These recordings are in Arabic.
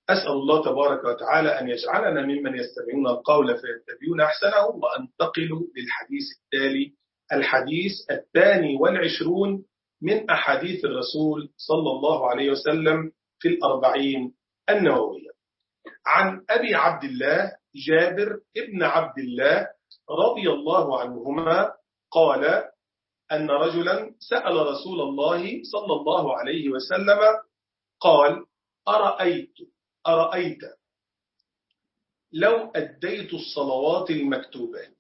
أسأل الله تبارك وتعالى أن يجعلنا ممن يستمعون القول فيتبعون أحسنه. وأنتقل للحديث التالي، الحديث 22 من أحاديث الرسول صلى الله عليه وسلم في الأربعين النووية، عن أبي عبد الله جابر ابن عبد الله رضي الله عنهما قال أن رجلا سأل رسول الله صلى الله عليه وسلم قال: أرأيت لو أديت الصلوات المكتوبات،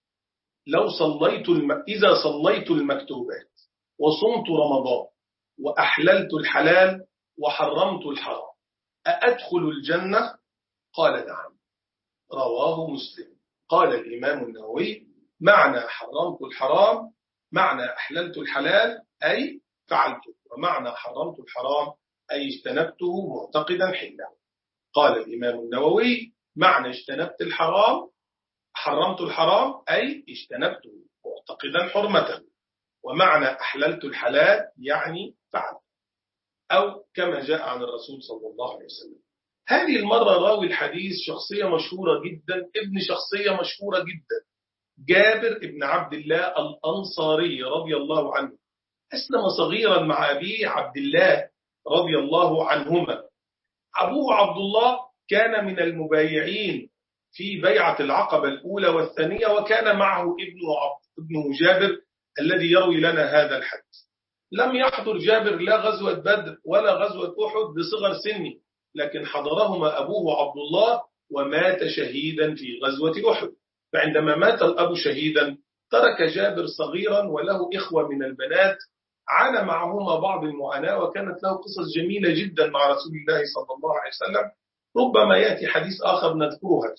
إذا صليت المكتوبات وصمت رمضان وأحللت الحلال وحرمت الحرام، أأدخل الجنة؟ قال: نعم. رواه مسلم. قال الإمام النووي: معنى حرمت الحرام معنى أحللت الحلال أي فعلته، ومعنى حرمت الحرام أي اجتنبته معتقدا حله. قال الإمام النووي: معنى اجتنبت الحرام حرمت الحرام أي اجتنبته معتقدا حرمته، ومعنى أحللت الحلال يعني فعلته، أو كما جاء عن الرسول صلى الله عليه وسلم. هذه المرة راوي الحديث شخصية مشهورة جدا، ابن شخصية مشهورة جدا، جابر ابن عبد الله الأنصاري رضي الله عنه. أسلم صغيرا مع أبيه عبد الله رضي الله عنهما. أبوه عبد الله كان من المبايعين في بيعة العقبة الأولى والثانية، وكان معه ابنه جابر الذي يروي لنا هذا الحديث. لم يحضر جابر لا غزوة بدر ولا غزوة أحد بصغر سنه، لكن حضرهما أبوه عبد الله ومات شهيدا في غزوة أحد. فعندما مات الأب شهيدا ترك جابر صغيرا وله إخوة من البنات عانى معهما بعض المعاناة، وكانت له قصص جميلة جدا مع رسول الله صلى الله عليه وسلم، ربما يأتي حديث آخر نذكرها.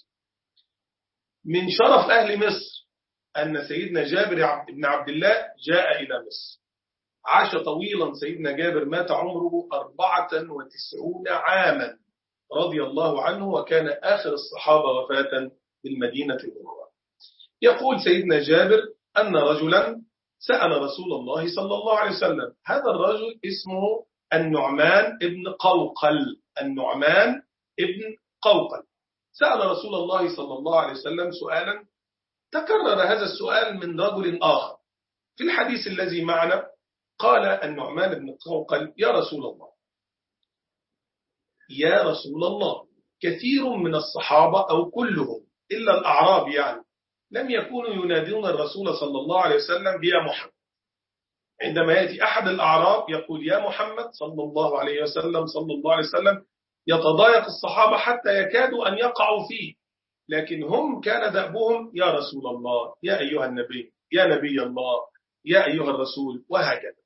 من شرف أهل مصر أن سيدنا جابر بن عبد الله جاء إلى مصر، عاش طويلا. سيدنا جابر مات عمره 94 عاما رضي الله عنه، وكان آخر الصحابة وفاة بالمدينة المنورة. يقول سيدنا جابر أن رجلا سأل رسول الله صلى الله عليه وسلم. هذا الرجل اسمه النعمان ابن قوقل. النعمان ابن قوقل سأل رسول الله صلى الله عليه وسلم سؤالا، تكرر هذا السؤال من رجل آخر في الحديث الذي معنا. قال النعمان بن قوقل: يا رسول الله، كثير من الصحابة أو كلهم إلا الأعراب يعني لم يكونوا ينادون الرسول صلى الله عليه وسلم بيا محمد. عندما يأتي أحد الأعراب يقول يا محمد صلى الله عليه وسلم يتضايق الصحابة حتى يكادوا أن يقعوا فيه، لكن هم كان دأبهم يا رسول الله، يا أيها النبي، يا نبي الله، يا أيها الرسول، وهكذا.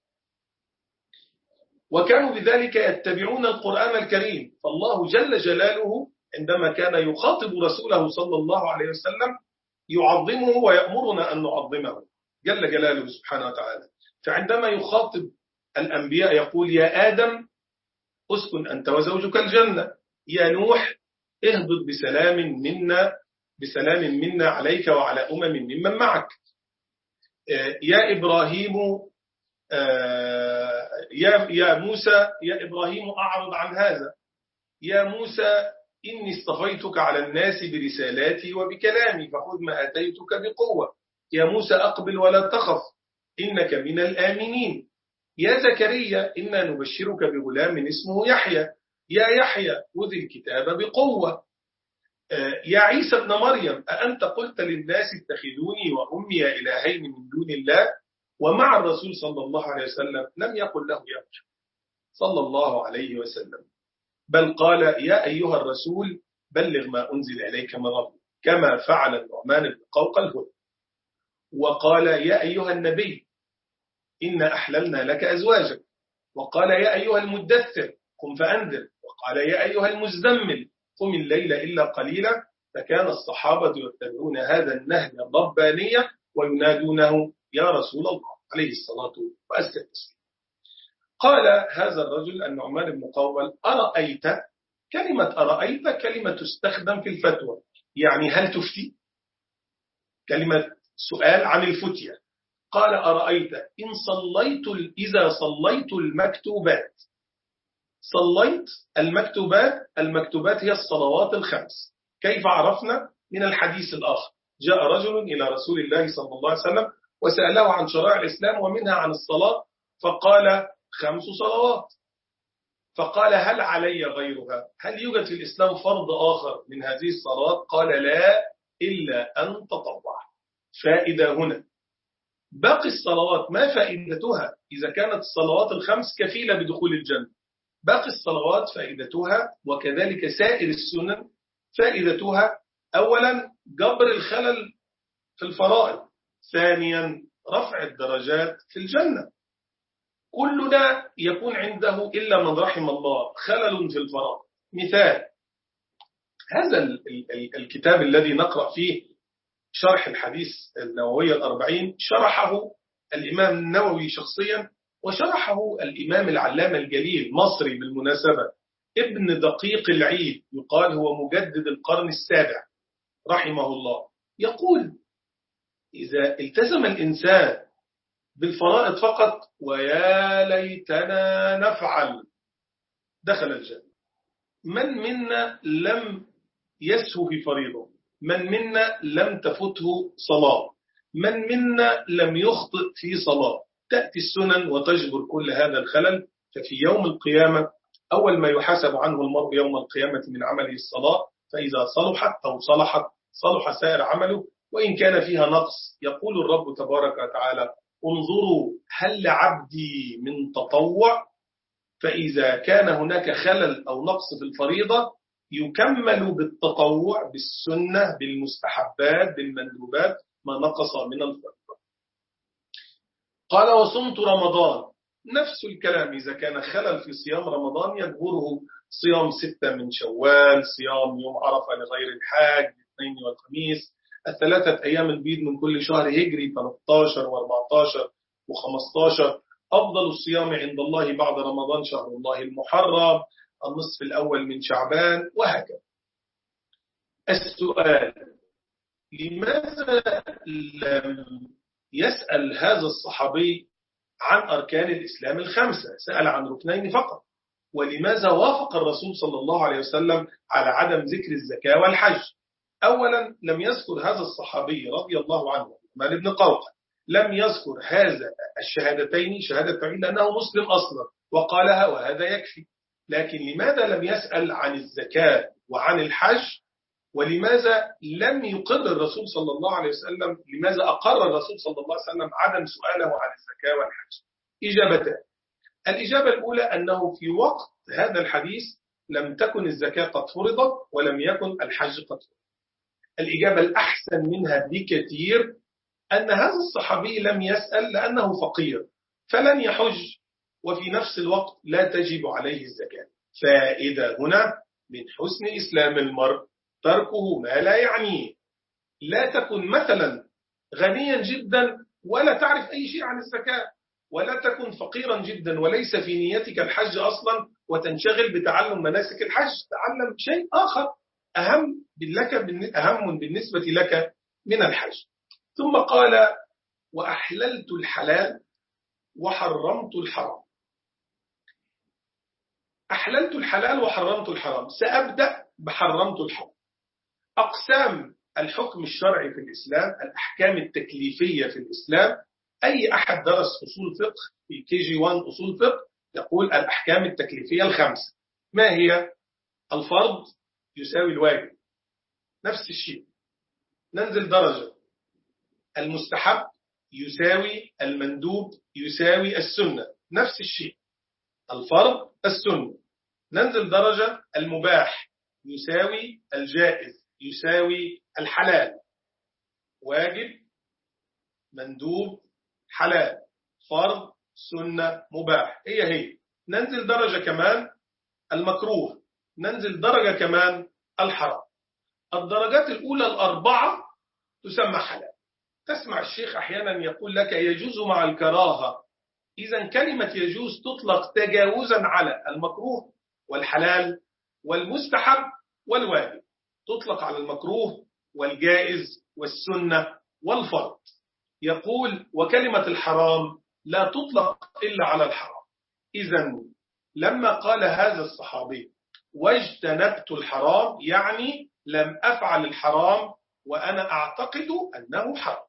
وكانوا بذلك يتبعون القرآن الكريم. فالله جل جلاله عندما كان يخاطب رسوله صلى الله عليه وسلم يعظمه ويأمرنا أن نعظمه جل جلاله سبحانه وتعالى. فعندما يخاطب الأنبياء يقول يا آدم أسكن أنت وزوجك الجنة، يا نوح اهبط بسلام منا عليك وعلى ممن معك، يا إبراهيم يا موسى يا إبراهيم أعرض عن هذا، يا موسى إني اصطفيتك على الناس برسالاتي وبكلامي فخذ ما أتيتك بقوة، يا موسى أقبل ولا تخف إنك من الآمنين، يا زكريا إنا نبشرك بغلام اسمه يحيى، يا يحيى خذ الكتاب بقوة، يا عيسى ابن مريم أأنت قلت للناس اتخذوني وأمي إلهين من دون الله. ومع الرسول صلى الله عليه وسلم لم يقل له يا محمد صلى الله عليه وسلم، بل قال يا أيها الرسول بلغ ما أنزل إليك من ربك، كما فعل النعمان بن قوقل هنا. وقال يا أيها النبي إنا أحللنا لك أزواجك، وقال يا أيها المدثر قم فأنذر، وقال يا أيها المزدمل قم الليل إلا قليلا. فكان الصحابة يتبعون هذا النهج الربانية وينادونه يا رسول الله عليه الصلاة والسلام. قال هذا الرجل النعمان بن قوقل أرأيت، كلمة أرأيت كلمة تستخدم في الفتوى، يعني هل تفتي، كلمة سؤال عن الفتية. قال أرأيت إذا صليت المكتوبات، صليت المكتوبات هي الصلوات الخمس. كيف عرفنا؟ من الحديث الآخر، جاء رجل إلى رسول الله صلى الله عليه وسلم وسأله عن شرائع الإسلام ومنها عن الصلاة، فقال 5 صلوات. فقال هل علي غيرها؟ هل يوجد في الإسلام فرض آخر من هذه الصلوات؟ قال لا، إلا أن تطوع. فائدة هنا، باقي الصلوات ما فائدتها إذا كانت الصلوات الخمس كفيلة بدخول الجنة؟ باقي الصلوات فائدتها وكذلك سائر السنن فائدتها أولا جبر الخلل في الفرائض، ثانيا رفع الدرجات في الجنة. كلنا يكون عنده إلا من رحم الله خلل في الفرائض. مثال، هذا الكتاب الذي نقرأ فيه شرح الحديث النووي 40 شرحه الإمام النووي شخصيا، وشرحه الإمام العلامة الجليل مصري بالمناسبة ابن دقيق العيد، يقال هو مجدد القرن السابع رحمه الله. يقول إذا التزم الإنسان بالفرائض فقط ويا ليتنا نفعل دخل الجنة. من منا لم يسهو في فريضة؟ من منا لم تفته صلاة؟ من منا لم يخطئ في صلاة؟ تأتي السنن وتجبر كل هذا الخلل. ففي يوم القيامة أول ما يحاسب عنه المرء يوم القيامة من عمله الصلاة، فإذا صلحت أو صلحت صلح سائر عمله، وإن كان فيها نقص يقول الرب تبارك وتعالى انظروا هل لعبدي من تطوع. فإذا كان هناك خلل أو نقص في الفريضة يكمل بالتطوع بالسنة بالمستحبات بالمندوبات ما نقص من الفريضة. قال وصمت رمضان، نفس الكلام، إذا كان خلل في صيام رمضان يجبره صيام 6 من شوال، صيام يوم عرفة لغير الحاج، الاثنين والخميس، 3 أيام البيض من كل شهر هجري 13 و14 و15. أفضل الصيام عند الله بعد رمضان شهر الله المحرم، النصف الأول من شعبان، وهكذا. السؤال، لماذا لم يسأل هذا الصحابي عن أركان الإسلام الخمسة؟ سأل عن ركنين فقط. ولماذا وافق الرسول صلى الله عليه وسلم على عدم ذكر الزكاة والحج؟ أولا لم يذكر هذا الصحابي رضي الله عنه عثمان بن قوقع لم يذكر هذا الشهادتين شهادة توحيد لأنه مسلم أصلا وقالها وهذا يكفي. لكن لماذا لم يسأل عن الزكاة وعن الحج؟ ولماذا لم يقر الرسول صلى الله عليه وسلم، لماذا أقر الرسول صلى الله عليه وسلم عدم سؤاله عن الزكاة والحج؟ إجابتان. الإجابة الأولى أنه في وقت هذا الحديث لم تكن الزكاة قد فرضت ولم يكن الحج قد فرض. الإجابة الأحسن منها بكثير أن هذا الصحابي لم يسأل لأنه فقير فلن يحج، وفي نفس الوقت لا تجب عليه الزكاة. فائدة هنا من حسن إسلام المرء تركه ما لا يعنيه. لا تكن مثلا غنيا جدا ولا تعرف أي شيء عن الزكاة، ولا تكن فقيرا جدا وليس في نيتك الحج أصلا وتنشغل بتعلم مناسك الحج. تعلم شيء آخر أهم بالنسبة لك من الحج. ثم قال وأحللت الحلال وحرمت الحرام. أحللت الحلال وحرمت الحرام. سأبدأ بحرمت الحرام. أقسام الحكم الشرعي في الإسلام، الأحكام التكليفية في الإسلام، أي أحد درس أصول فقه في KG1 أصول فقه يقول الأحكام التكليفية الخمسة. ما هي؟ الفرض يساوي الواجب، نفس الشيء، ننزل درجة. المستحب يساوي المندوب يساوي السنة، نفس الشيء. الفرض السنة، ننزل درجة. المباح يساوي الجائز يساوي الحلال، واجب مندوب حلال، فرض سنة مباح، هي. ننزل درجة كمان المكروه، ننزل درجة كمان الحرام. الدرجات الأولى الأربعة تسمى حلال. تسمع الشيخ أحيانا يقول لك يجوز مع الكراهة. إذن كلمة يجوز تطلق تجاوزا على المكروه والحلال والمستحب والواجب، تطلق على المكروه والجائز والسنة والفرض. يقول وكلمة الحرام لا تطلق إلا على الحرام. إذن لما قال هذا الصحابي واجتنبت الحرام، يعني لم أفعل الحرام وأنا أعتقد أنه حرام.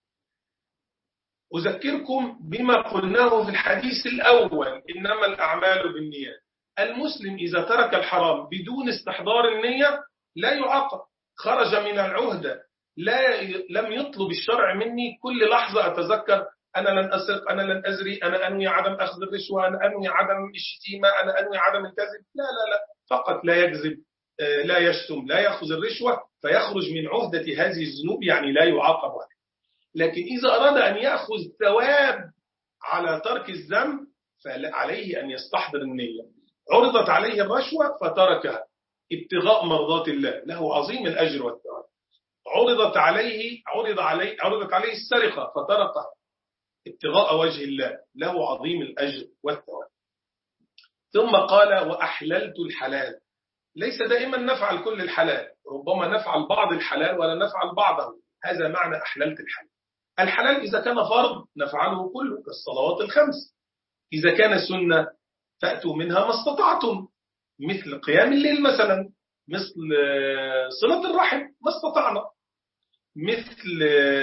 أذكركم بما قلناه في الحديث الأول: إنما الأعمال بالنيات. المسلم إذا ترك الحرام بدون استحضار النية لا يعاقب، خرج من العهدة. لم يطلب الشرع مني كل لحظة أتذكر أنا لن أسرق، أنا لن أزري، أنا أنوي عدم أخذ الرشوة، أنا أنوي عدم الشتيمة، أنا أنوي عدم الكذب. لا لا لا، فقط لا يكذب، لا يشتم، لا يأخذ الرشوة، فيخرج من عهدة هذه الذنوب، يعني لا يعاقب عليه. لكن إذا أراد أن يأخذ ثواب على ترك الذنب فعليه أن يستحضر النية. عرضت عليه الرشوة فتركها ابتغاء مرضات الله، له عظيم الأجر والثواب. عرضت عليه السرقة فتركها ابتغاء وجه الله، له عظيم الأجر والثواب. ثم قال وأحللت الحلال. ليس دائما نفعل كل الحلال، ربما نفعل بعض الحلال ولا نفعل بعضه. هذا معنى أحللت الحلال. الحلال إذا كان فرض نفعله كله كالصلوات الخمس، إذا كان سنة فأتوا منها ما استطعتم، مثل قيام الليل مثلا، مثل صلة الرحم ما استطعنا، مثل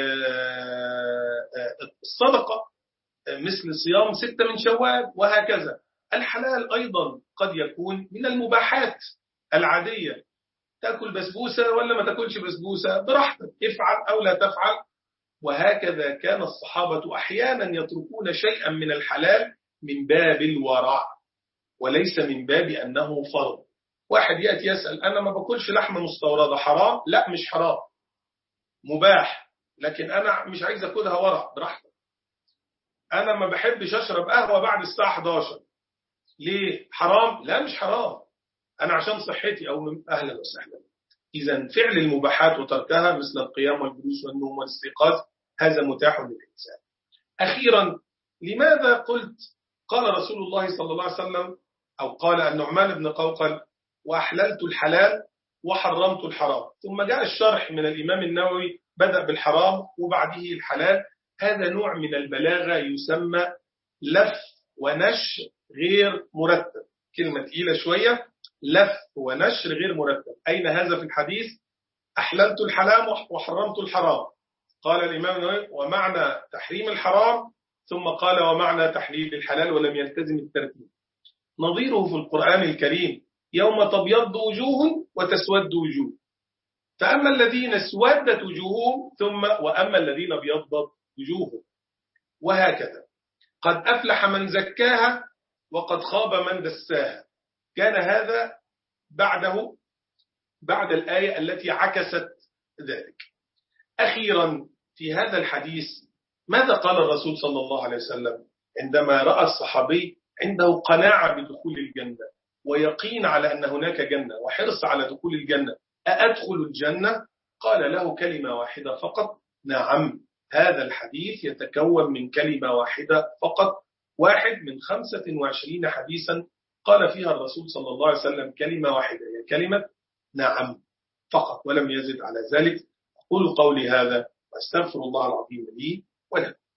الصدقة، مثل صيام 6 من شوال، وهكذا. الحلال أيضا قد يكون من المباحات العادية، تأكل بسبوسة ولا ما تأكلش بسبوسة براحتك، افعل أو لا تفعل. وهكذا كان الصحابة أحيانا يتركون شيئا من الحلال من باب الورع وليس من باب أنه فرض. واحد يأتي يسأل أنا ما باكلش لحمة مستوردة، حرام؟ لا مش حرام، مباح، لكن أنا مش عايز أكلها ورع، براحتك. أنا ما بحبش أشرب قهوة بعد الساعة 11، ليه؟ حرام؟ لا مش حرام، أنا عشان صحتي. أو أهلا وسهلا. إذا فعل المباحات وتركها مثل القيام والجلوس والنوم والاستيقاظ هذا متاح للإنسان. أخيرا، لماذا قلت قال رسول الله صلى الله عليه وسلم، أو قال النعمان بن قوقل وأحللت الحلال وحرمت الحرام، ثم جاء الشرح من الإمام النووي بدأ بالحرام وبعده الحلال. هذا نوع من البلاغة يسمى لف ونشر غير مرتب. كلمة تقيلة شوية، لف ونشر غير مرتب. أين هذا في الحديث؟ أحللت الحلال وحرمت الحرام، قال الإمام النووي ومعنى تحريم الحرام، ثم قال ومعنى تحليل الحلال، ولم يلتزم الترتيب. نظيره في القرآن الكريم يوم تبيض وجوه وتسود وجوه، فأما الذين اسودت وجوههم وأما الذين ابيضت وجوههم، وهكذا. قد أفلح من زكاها وقد خاب من دساها. كان هذا بعد الآية التي عكست ذلك. أخيرا في هذا الحديث ماذا قال الرسول صلى الله عليه وسلم عندما رأى الصحابي عنده قناعة بدخول الجنة ويقين على أن هناك جنة وحرص على دخول الجنة؟ أأدخل الجنة؟ قال له كلمة واحدة فقط: نعم. هذا الحديث يتكون من كلمة واحدة فقط، واحد من 25 حديثا قال فيها الرسول صلى الله عليه وسلم كلمة واحدة، هي كلمة نعم فقط، ولم يزد على ذلك. أقول قولي هذا وأستغفر الله العظيم لي ولكم.